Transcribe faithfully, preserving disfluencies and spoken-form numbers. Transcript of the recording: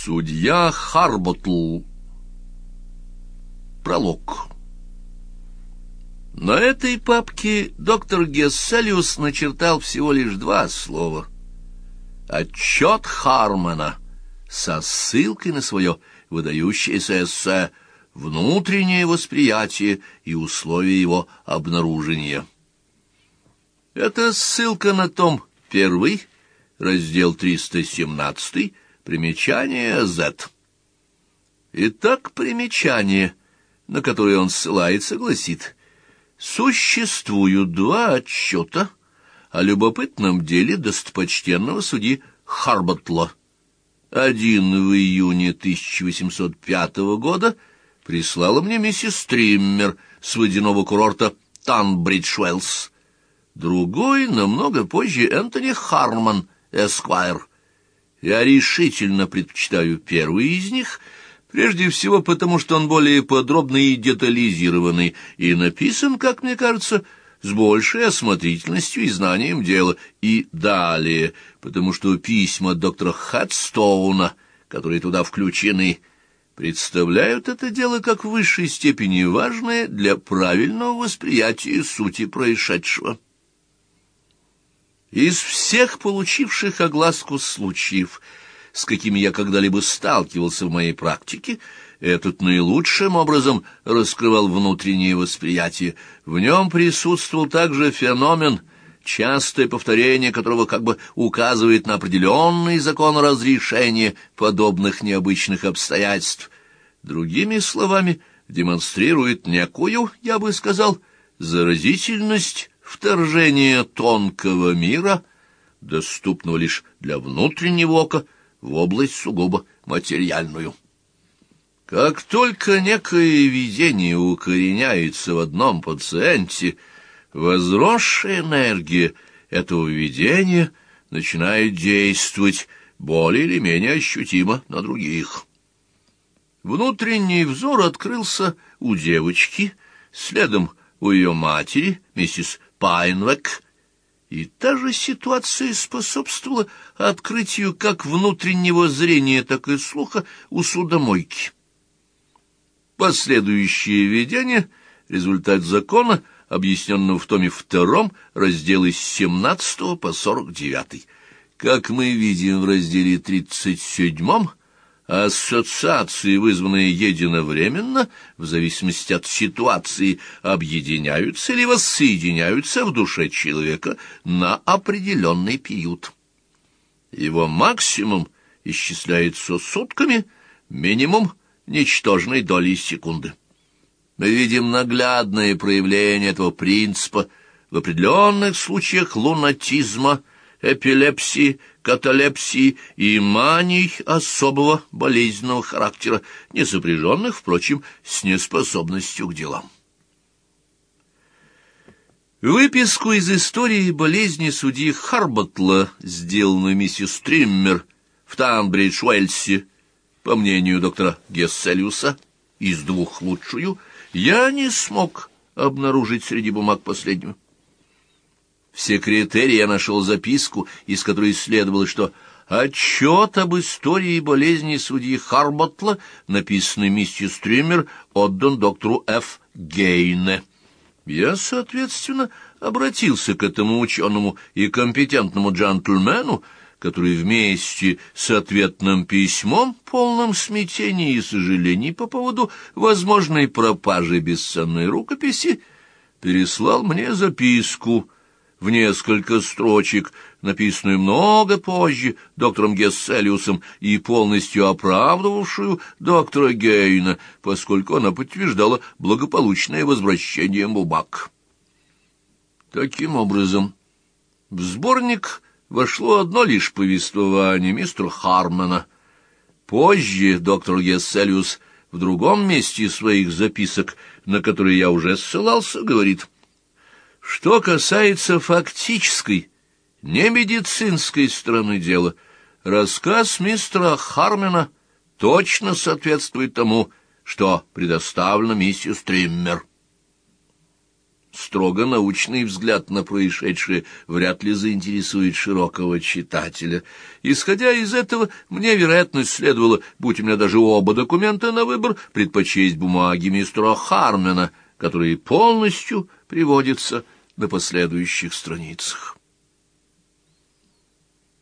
Судья Харботл. Пролог. На этой папке доктор Гесселиус начертал всего лишь два слова. «Отчет Хармана» со ссылкой на свое выдающееся эссе «Внутреннее восприятие и условия его обнаружения». Это ссылка на том первый, раздел триста семнадцатый, примечание Z. Итак, примечание, на которое он ссылается, гласит: существуют два отчета о любопытном деле достопочтенного судьи Харботла. Один в июне тысяча восемьсот пятого года прислала мне миссис Стриммер с водяного курорта Танбридж-Уэллс. Другой намного позже Энтони Харман, эсквайр. Я решительно предпочитаю первый из них, прежде всего потому, что он более подробный и детализированный, и написан, как мне кажется, с большей осмотрительностью и знанием дела, и далее, потому что письма доктора Хедстоуна, которые туда включены, представляют это дело как в высшей степени важное для правильного восприятия сути происшедшего. Из всех получивших огласку случаев, с какими я когда-либо сталкивался в моей практике, этот наилучшим образом раскрывал внутреннее восприятие. В нем присутствовал также феномен, частое повторение которого как бы указывает на определенный закон разрешения подобных необычных обстоятельств. Другими словами, демонстрирует некую, я бы сказал, заразительность вторжения тонкого мира, доступного лишь для внутреннего ока, в область сугубо материальную. Как только некое видение укореняется в одном пациенте, возросшая энергия этого видения начинает действовать более или менее ощутимо на других. Внутренний взор открылся у девочки, следом у ее матери, миссис Пайнвек, и та же ситуация способствовала открытию как внутреннего зрения, так и слуха у судомойки. Последующее видение — результат закона, объясненного в томе втором, разделы с семнадцатого по сорок девятый. Как мы видим в разделе тридцать седьмом, ассоциации, вызванные единовременно, в зависимости от ситуации, объединяются или воссоединяются в душе человека на определенный период. Его максимум исчисляется сутками, минимум — ничтожной долей секунды. Мы видим наглядное проявление этого принципа в определенных случаях лунатизма, эпилепсии, каталепсии и маний особого болезненного характера, не сопряженных, впрочем, с неспособностью к делам. Выписку из истории болезни судьи Харботла, сделанную миссис Стриммер в Танбридж-Уэльсе, по мнению доктора Гесселиуса, из двух лучшую, я не смог обнаружить среди бумаг последнюю. В секретаре я нашел записку, из которой следовало, что отчет об истории болезни судьи Харботла, написанный миссис Стриммер, отдан доктору Ф. Гейне. Я, соответственно, обратился к этому ученому и компетентному джентльмену, который вместе с ответным письмом, полным смятения и сожалений по поводу возможной пропажи бесценной рукописи, переслал мне записку в несколько строчек, написанную много позже доктором Гесселиусом и полностью оправдывавшую доктора Гейна, поскольку она подтверждала благополучное возвращение бумаг. Таким образом, в сборник вошло одно лишь повествование мистера Хармана. Позже доктор Гесселиус в другом месте своих записок, на которые я уже ссылался, говорит: что касается фактической, не медицинской стороны дела, рассказ мистера Хармана точно соответствует тому, что предоставлено миссис Стриммер. строго научный взгляд на происшедшее вряд ли заинтересует широкого читателя. Исходя из этого, мне, вероятно, следовало, будь у меня даже оба документа на выбор, предпочесть бумаги мистера Хармена, которые полностью приводятся на последующих страницах.